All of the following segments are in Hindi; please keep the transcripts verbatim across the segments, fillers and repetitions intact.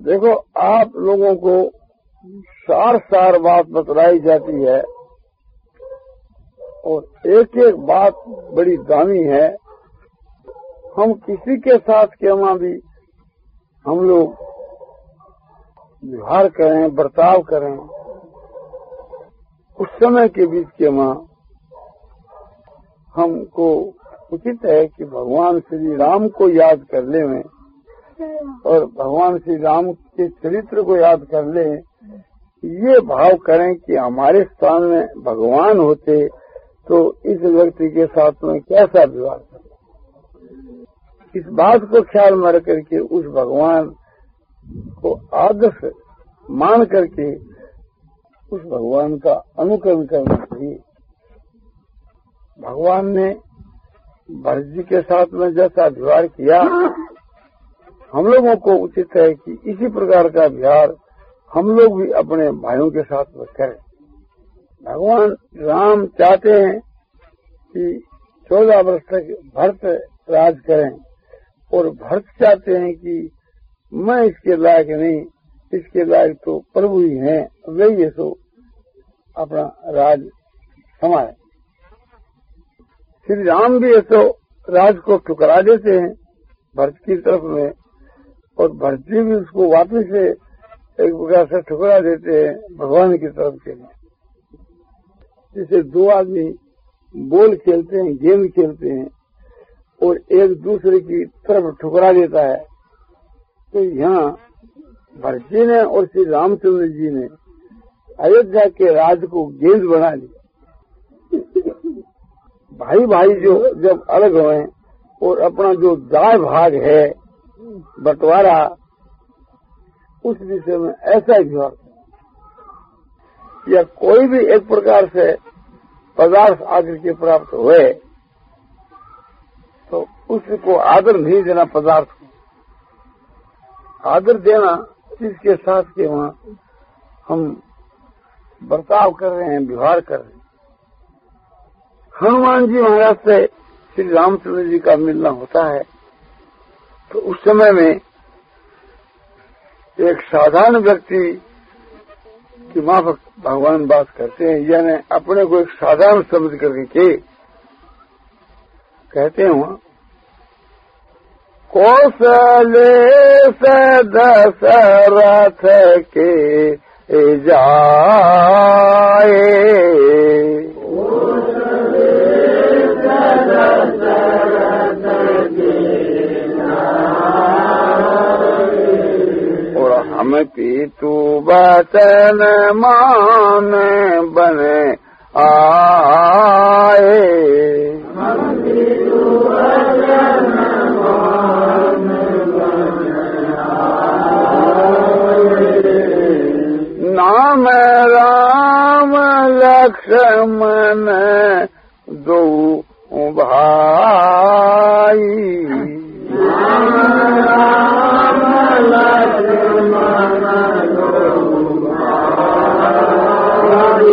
देखो, आप लोगों को सार सार बात बतलाई जाती है और एक एक बात बड़ी दामी है। हम किसी के साथ क्यों भी हम लोग व्यवहार करें, बर्ताव करें, उस समय के बीच के मां हमको उचित है कि भगवान श्री राम को याद कर ले में और भगवान श्री राम के चरित्र को याद कर ले, ये भाव करें कि हमारे स्थान में भगवान होते तो इस व्यक्ति के साथ में कैसा व्यवहार करें। इस बात को ख्याल में रख करके उस भगवान को आदर्श मान करके उस भगवान का अनुकरण करना चाहिए। भगवान ने भरत जी के साथ में जैसा व्यवहार किया, हम लोगों को उचित है कि इसी प्रकार का व्यवहार हम लोग भी अपने भाइयों के साथ में करें। भगवान राम चाहते हैं कि चौदह वर्ष तक भरत राज करें और भरत चाहते हैं कि मैं इसके लायक नहीं, इसके लायक तो प्रभु ही हैं, वे ये सो अपना राज संभाले। श्री राम भी ऐसो राज को ठुकरा देते हैं भरत की तरफ में और भरत जी भी उसको वापस से एक प्रकार से ठुकरा देते हैं भगवान की तरफ के लिए। जिसे दो आदमी बोल खेलते हैं, गेम खेलते हैं और एक दूसरे की तरफ ठुकरा देता है, तो यहाँ भरत जी ने और श्री रामचंद्र जी ने अयोध्या के राज को गेंद बना लिया। भाई भाई जो जब अलग हुए और अपना जो दाय भाग है बंटवारा, उस विषय में ऐसा व्यवहार या कोई भी एक प्रकार से पदार्थ आकर के प्राप्त हुए तो उसको आदर नहीं देना। पदार्थ को आदर देना जिसके साथ के वहां हम बर्ताव कर रहे हैं, व्यवहार कर रहे हैं। हनुमान जी महाराज से श्री रामचंद्र जी का मिलना होता है तो उस समय में एक साधारण व्यक्ति की माफक भगवान बात करते हैं, यानी अपने को एक साधारण समझ करके के कहते हैं वहां, कौशले से दशरथ के जाए, और हम पीतु वचन मान बने आए। नाम राम लक्ष्मण दो भाई, राम लक्ष्मण दो भाई,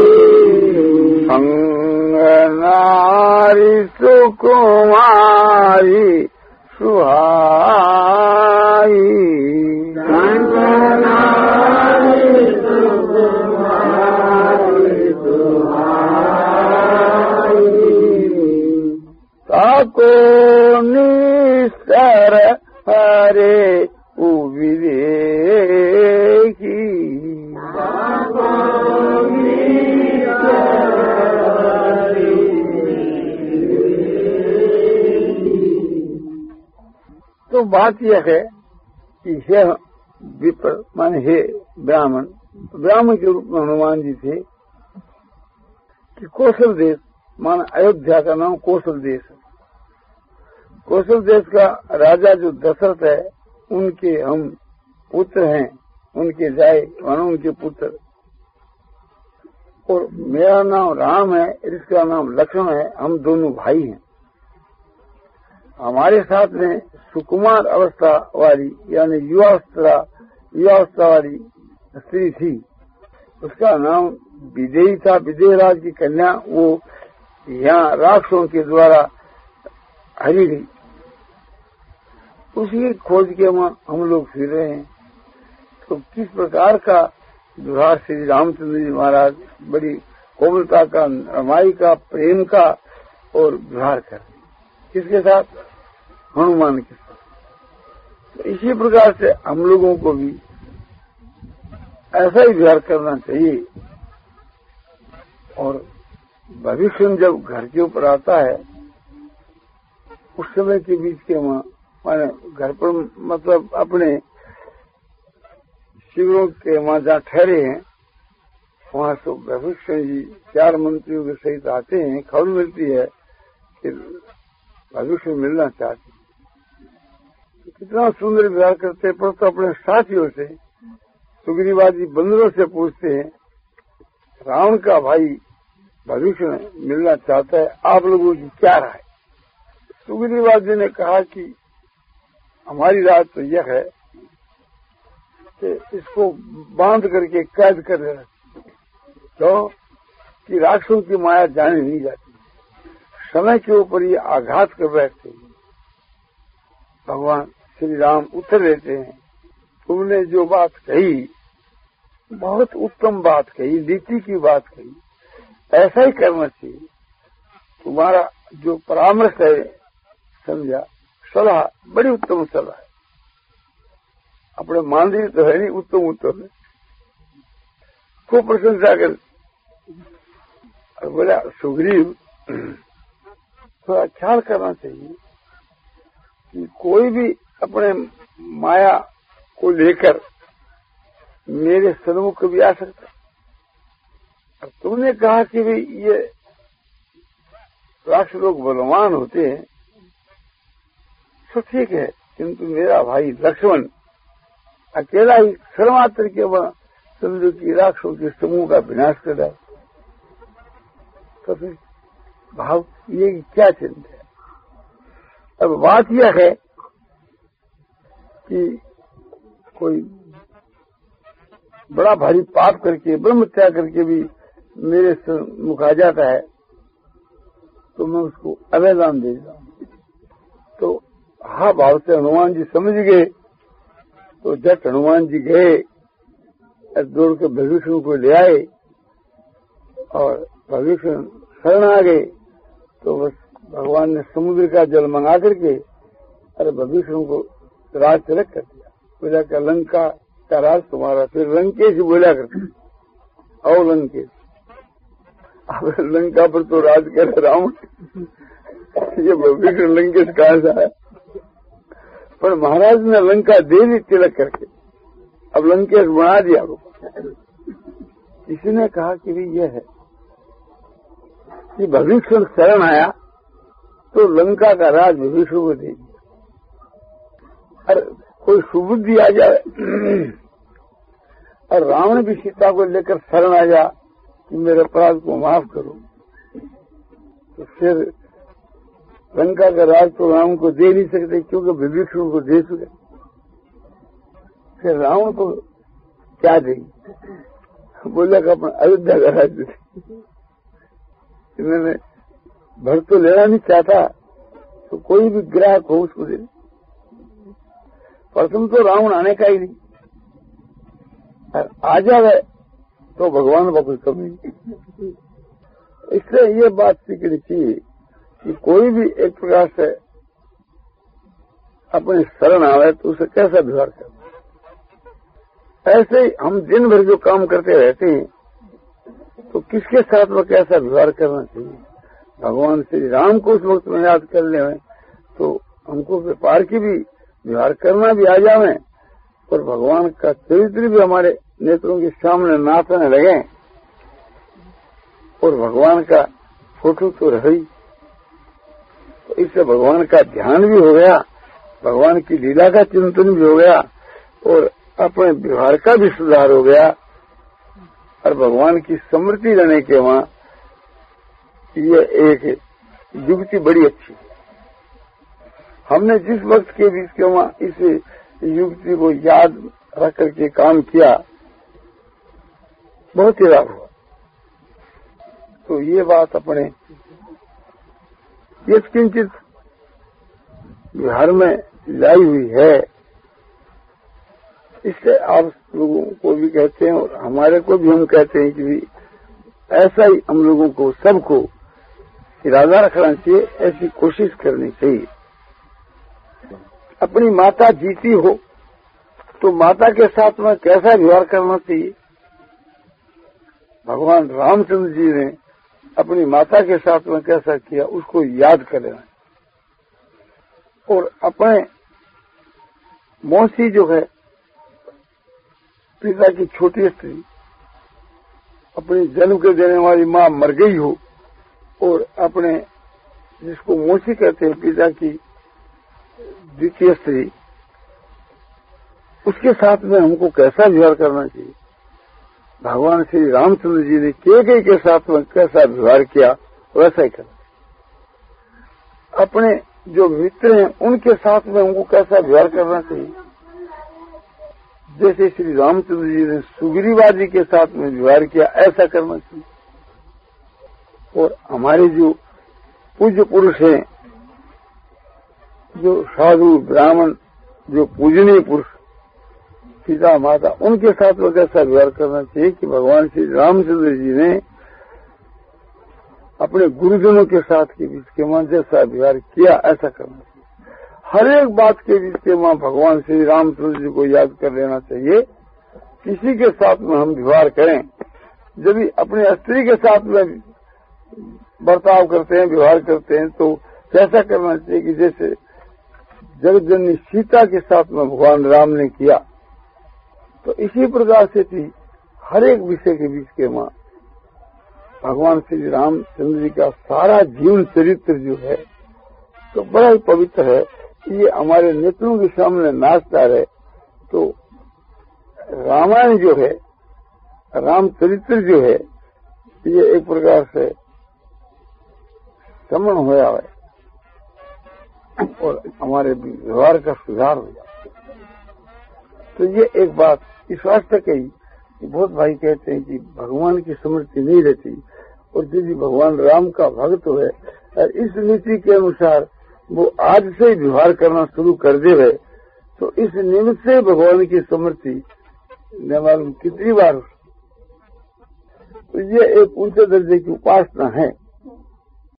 संग नारी सुकुमारी सुहाई, ताको निस्तर हरे उविदेही, तो बात यह है कि हे विप्र माने हे ब्राह्मण, ब्राह्मण के रूप में हनुमान जी थे कि कौशल देश माना अयोध्या का नाम कौशल देश है। कौशल देश का राजा जो दशरथ है उनके हम पुत्र हैं, उनके जाए मानो उनके पुत्र। और मेरा नाम राम है, इसका नाम लक्ष्मण है, हम दोनों भाई हैं। हमारे साथ में सुकुमार अवस्था वाली यानी युवावस्था युवावस्था वाली स्त्री थी, उसका नाम विदेही था। विदेह राज की कन्या वो यहाँ राक्षसों के द्वारा हरी गई, उसी खोज के हम लोग फिर रहे हैं। तो किस प्रकार का व्यवहार श्री रामचंद्र जी महाराज बड़ी कोमलता का, रमाई का, प्रेम का और व्यवहार कर किसके साथ? हनुमान के साथ। तो इसी प्रकार से हम लोगों को भी ऐसा ही व्यवहार करना चाहिए। और भविष्य में जब घर के ऊपर आता है उस समय के बीच के वहां माने घर पर मतलब अपने शिविरों के वहां जहाँ ठहरे हैं वहां से भविष्य जी चार मंत्रियों के सहित आते हैं। खबर मिलती है कि भविष्य मिलना चाहते तो कितना सुंदर व्यवहार करते हैं। पर तो अपने साथियों से सुग्रीवादी बंदरों से पूछते हैं रावण का भाई भविष्य में मिलना चाहता है, आप लोगों की क्या राय? सुग्रीवादी ने कहा कि हमारी राय तो यह है कि इसको बांध करके कैद कर देना क्यों कि राक्षसों की माया जाने नहीं जाती, समय के ऊपर ये आघात कर बैठते हैं। भगवान श्री राम उत्तर देते हैं तुमने जो बात कही बहुत उत्तम बात कही, नीति की बात कही, ऐसा ही करना चाहिए। तुम्हारा जो परामर्श है समझा, सलाह बड़ी उत्तम सलाह है। अपने मानवीय तो है नहीं, उत्तम उत्तम है। खूब प्रशंसा कर और बोला सुग्रीव थोड़ा ख्याल करना चाहिए कि कोई भी अपने माया को लेकर मेरे सन्मुख भी आ सकता। और तुमने कहा कि भाई ये राक्षस लोग बलवान होते हैं तो ठीक है, किंतु मेरा भाई लक्ष्मण अकेला ही सर्वमात्र के वह समझो कि राक्षसों के समूह का विनाश कर रहा है। तो फिर भाव ये क्या चिंता है? अब बात यह है कि कोई बड़ा भारी पाप करके ब्रह्म त्याग करके भी मेरे मुख आ जाता है तो मैं उसको अवैधान दे देता हूं। तो हा भाव से हनुमान जी समझ गए तो जट हनुमान जी गए, दौड़ के भविष्य को ले आए और भविष्य शरण आ गए। तो बस भगवान ने समुद्र का जल मंगा करके अरे भविष्य को राज तिलक कर दिया। बोला का लंका का राज तुम्हारा। फिर लंकेश बोला करते और लंकेश, अब लंका पर तो राज कर रावण, ये भविष्य लंकेश कहां से आया? पर महाराज ने लंका दे दी तिलक करके, अब लंकेश बना दिया। किसी ने कहा कि भी यह है कि भविष्य शरण आया तो लंका का राज भविष्य को दे दिया। और कोई सुबुद्धि आ जाए और रावण भी सीता को लेकर शरण आ जा कि मेरे अपराध को माफ करो, तो फिर लंका का राज तो रावण को दे नहीं सकते क्योंकि विभीषण को दे चुके। फिर रावण को क्या देंगे? बोला कि अपना अयोध्या का राज दे। इन्होंने भर तो लेना नहीं चाहता तो कोई भी ग्राहक हो उसको दे। प्रथम तो रावण आने का ही नहीं, और आ जाए तो भगवान का कोई कमी नहीं। इसलिए ये बात सीखनी चाहिए कि कोई भी एक प्रकार से अपने शरण आवे तो उसे कैसा व्यवहार करना। ऐसे ही हम दिन भर जो काम करते रहते हैं तो किसके साथ में कैसा व्यवहार करना चाहिए। भगवान श्री राम को उस वक्त में याद कर ले तो हमको व्यापार की भी व्यवहार करना भी आ जावे और भगवान का चरित्र भी हमारे नेत्रों के सामने नाचने लगे और भगवान का फोटो तो रही। तो इससे भगवान का ध्यान भी हो गया, भगवान की लीला का चिंतन भी हो गया और अपने व्यवहार का भी सुधार हो गया। और भगवान की स्मृति रहने के वहां ये एक युक्ति बड़ी अच्छी है। हमने जिस वक्त के बीच के वहां इस युक्ति को याद रख करके काम किया बहुत ही लाभ हुआ। तो ये बात अपने ये किंचित बिहार में लाई हुई है। इससे आप लोगों को भी कहते हैं और हमारे को भी हम कहते हैं कि भी ऐसा ही हम लोगों को सबको इरादा रखना चाहिए, ऐसी कोशिश करनी चाहिए। अपनी माता जीती हो तो माता के साथ में कैसा व्यवहार करना चाहिए, भगवान रामचंद्र जी ने अपनी माता के साथ में कैसा किया उसको याद कर लेना। और अपने मौसी जो है, पिता की छोटी स्त्री, अपनी जन्म के देने वाली मां मर गई हो और अपने जिसको मौसी कहते हैं पिता की द्वितीय स्त्री, उसके साथ में हमको कैसा व्यवहार करना चाहिए, भगवान श्री रामचंद्र जी ने केकई के साथ में कैसा व्यवहार किया वैसा ही करना। अपने जो मित्र हैं उनके साथ में हमको कैसा व्यवहार करना चाहिए, जैसे श्री रामचंद्र जी ने सुग्रीवादी के साथ में व्यवहार किया ऐसा करना चाहिए। और हमारे जो पूज्य पुरुष हैं, जो साधु ब्राह्मण, जो पूजनीय पुरुष, पिता माता, उनके साथ में कैसा व्यवहार करना चाहिए कि भगवान श्री रामचंद्र जी ने अपने गुरुजनों के साथ के बीच के मां जैसा व्यवहार किया ऐसा करना चाहिए। हर एक बात के बीच के मां भगवान श्री रामचंद्र जी को याद कर लेना चाहिए। किसी के साथ में हम व्यवहार करें, जब भी अपने स्त्री के साथ में बर्ताव करते हैं, व्यवहार करते हैं, तो कैसा करना चाहिए कि जैसे जगतजननी सीता के साथ में भगवान राम ने किया, तो इसी प्रकार से थी हर एक विषय के बीच के मां भगवान श्री रामचंद्र जी का सारा जीवन चरित्र जो है तो बड़ा ही पवित्र है। ये हमारे नेत्रों के सामने नाचता रहे। तो रामायण जो है, रामचरित्र जो है, ये एक प्रकार से श्रवण होया है और हमारे व्यवहार का सुधार हो जाता है। तो ये एक बात इस वास्ते कही कि बहुत भाई कहते हैं कि भगवान की स्मृति नहीं रहती, और यदि भगवान राम का भक्त है और इस नीति के अनुसार वो आज से ही व्यवहार करना शुरू कर देवे, तो इस निमित्त से भगवान की स्मृति न मालूम कितनी बार। तो ये एक ऊंचे दर्जे की उपासना है।